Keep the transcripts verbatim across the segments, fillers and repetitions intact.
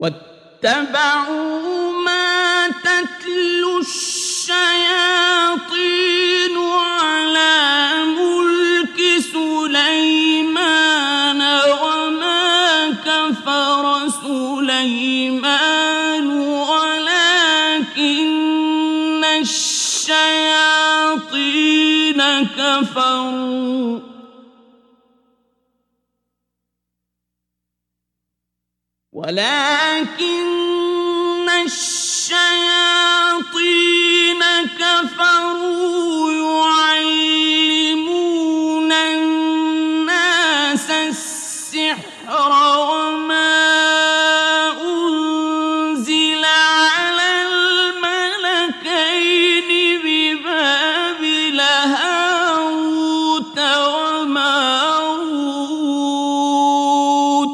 واتبعوا ما تتلو الشياطين على ملك سليمان وما كفر سليمان ولكن الشياطين كفروا ولكن الشياطين كفروا يعلمون الناس السحر وما أنزل على الملكين ببابل هاروت وماروت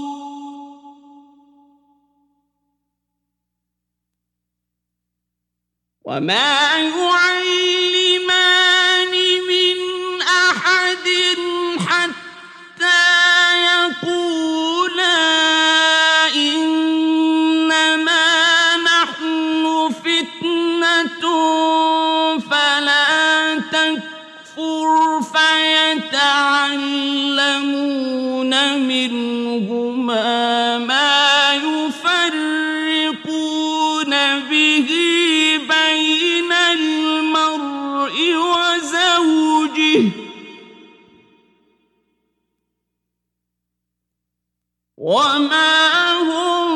وما يعلمان من أحد حتى يقولا إنما نحن فتنة فلا تكفر فيتعلمون منهما ما يفرقون به بين المرء وزوجه وما هم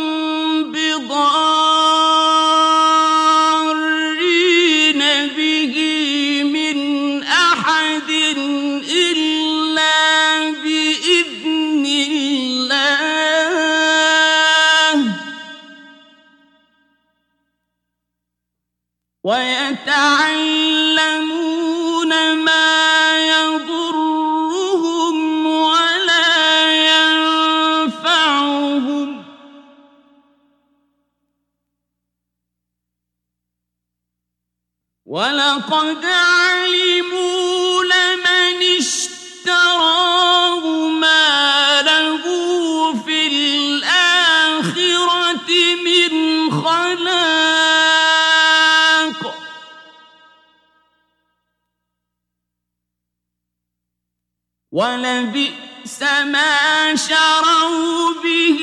بضارين به من أحد إلا بإذن الله ويتعلمون ما يضرهم ولا ينفعهم ولقد علموا لمن اشتراه ما له في الآخرة من خلاق ولبئس ما شروا به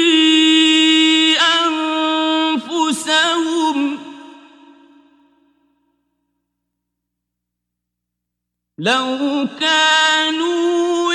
أنفسهم لو كانوا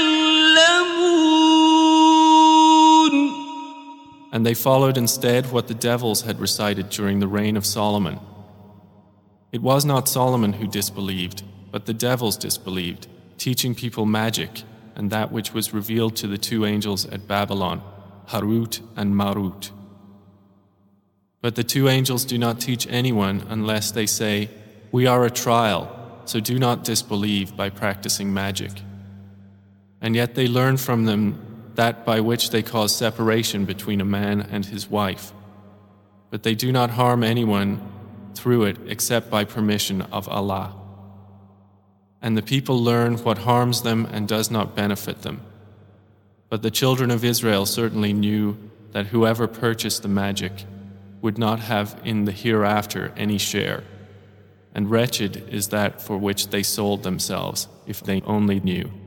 يعلمون. And they followed instead what the devils had recited during the reign of Solomon. It was not Solomon who disbelieved, but the devils disbelieved, teaching people magic and that which was revealed to the two angels at Babylon, Harut and Marut. But the two angels do not teach anyone unless they say, "We are a trial, so do not disbelieve by practicing magic." And yet they learn from them that by which they cause separation between a man and his wife. But they do not harm anyone through it except by permission of Allah. And the people learn what harms them and does not benefit them. But the children of Israel certainly knew that whoever purchased the magic would not have in the hereafter any share. And wretched is that for which they sold themselves, if they only knew.